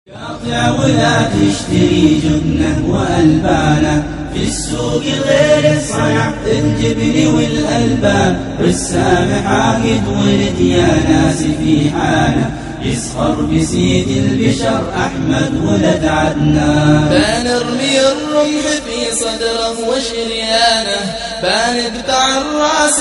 قاطع ولا تشتري جبنه وألبانه في السوق غير الصنع الجبن والألبان رسام عاقد ولد يا ناس في حانه يسخر بسيد البشر أحمد ولد عدنان. بنرمي الرمح في صدره وشريانه بنقطع الراس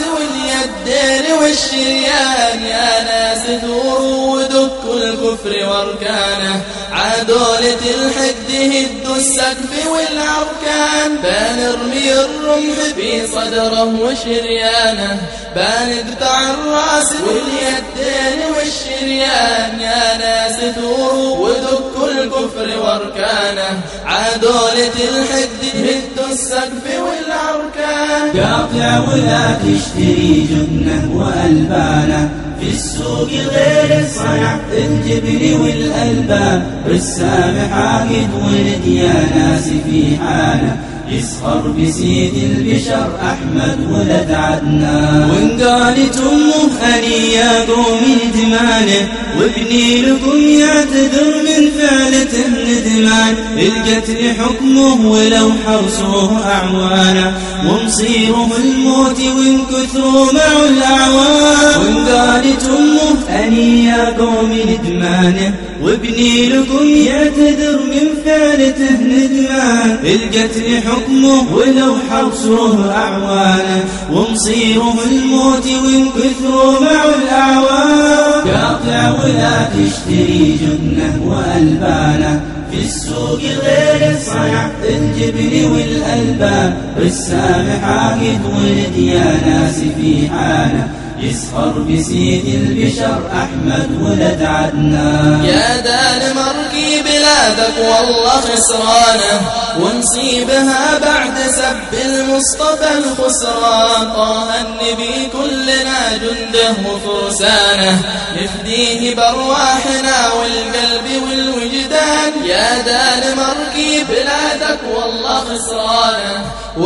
واليدين والشريان يا ناس ثوروا ودكوا الكفر واركانه عدولة الحقد هدوا السقف والأركان. بنرمي الرمح في صدره وشريانه بنقطع الراس واليدين والشريان يا ناس ثوروا ودكوا الكفر واركانه عدولة الحقد هدوا السقف والأركان. قاطع ولا تشتري جبنه وألبانه في السوق غير الصنع الجبن والألبان رسام عاقد ولد يا ناس في حانه يسخر بسيد البشر أحمد ولد عدنان. وإن قالت أمه أني يا قوم ندمانه وابني لكم يعتذر من فعلته ندمان القتل حكمه ولو حوسوه أعوانه ومصيره الموت وإن كثروا معه الأعوان. وإن قالت أمه أني يا قوم ندمانه وابني لكم يعتذر من فعلته ندمان القتل حكمه ولو حوسوه أعوانه ومصيره الموت وإن كثروا معه الأعوان. قاطع ولا تشتري جبنه وألبانه في السوق غير الصنع الجبن والألبان رسام عاقد ولد يا ناس في حانه يسخر بسيد البشر أحمد ولد عدنان. يا دنمارك بلادك والله خسرانه ونصيبها بعد سب المصطفى الخسران. طه النبي كلنا جنده وفرسانه نفديه بارواحنا والقلب والوجدان. يا دنمارك بلادك والله خسرانه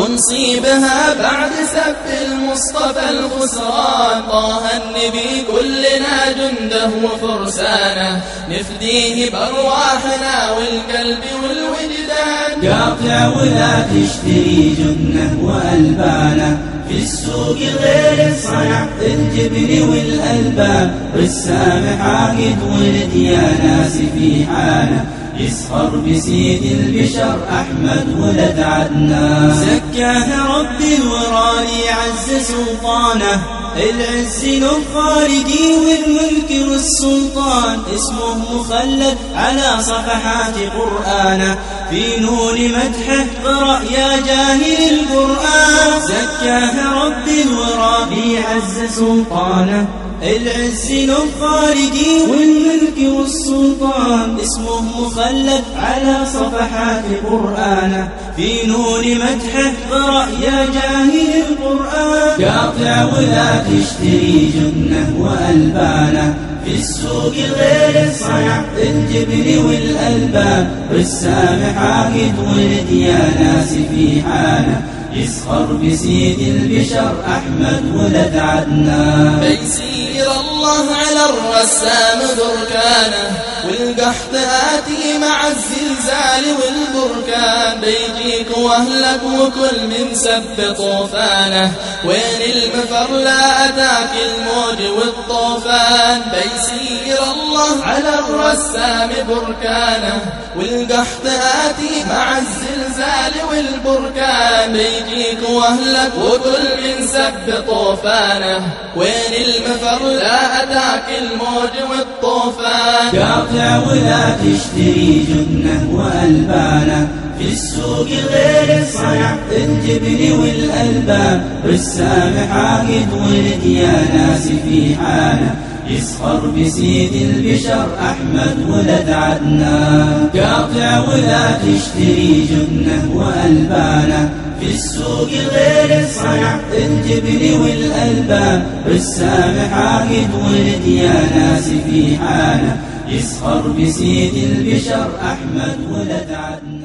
ونصيبها بعد سب المصطفى الخسران. طه النبي كلنا جنده وفرسانه نفديه بارواحنا والقلب والوجدان. قاطع ولا تشتري جبنه وألبانه في السوق غير الصنع الجبن والألبان رسام عاقد ولد يا ناس في حانه يسخر بسيد البشر أحمد ولد عدنان. زكاه ربي وراني عز سلطانه العز له خالدي والملك والسلطان اسمه مخلد على صفحات قرآنه في نور مدحه قرأ يا جاهل القرآن. زكاه ربي وراني عز سلطانه العز له خالدي والملك والسلطان اسمه مخلد على صفحات قرآنه في نور مدحه قرأ يا جاهل القرآن. قاطع ولا تشتري جبنه وألبانه في السوق غير الصنع الجبن والألبان رسام عاقد ولد يا ناس في حانه يسخر بسيد البشر أحمد ولد عدنان. بيسير الله على الرسام بركانه والقحط آتي مع الزلزال والبركان. بيجيك واهلك وكل من سب طوفانه وين المفر لا أتاك الموج والطوفان. بيسير الله على الرسام بركانه والقحط آتي مع الزلزال والبركان. بيجيك واهلك وكل من سب طوفانه وين المفر لا أتاك الموج والطوفان. قاطع ولا تشتري جبنه وألبانه في السوق غير الصنع الجبن والألبان رسام عاقد ولد يا ناس في حانه يسخر بسيد البشر أحمد ولد عدنان. قاطع ولا تشتري جبنه وألبانه في السوق غير الصنع الجبن والألبان رسام عاقد ولد يا ناس في حانه يسخر بسيد البشر أحمد ولد عدنان.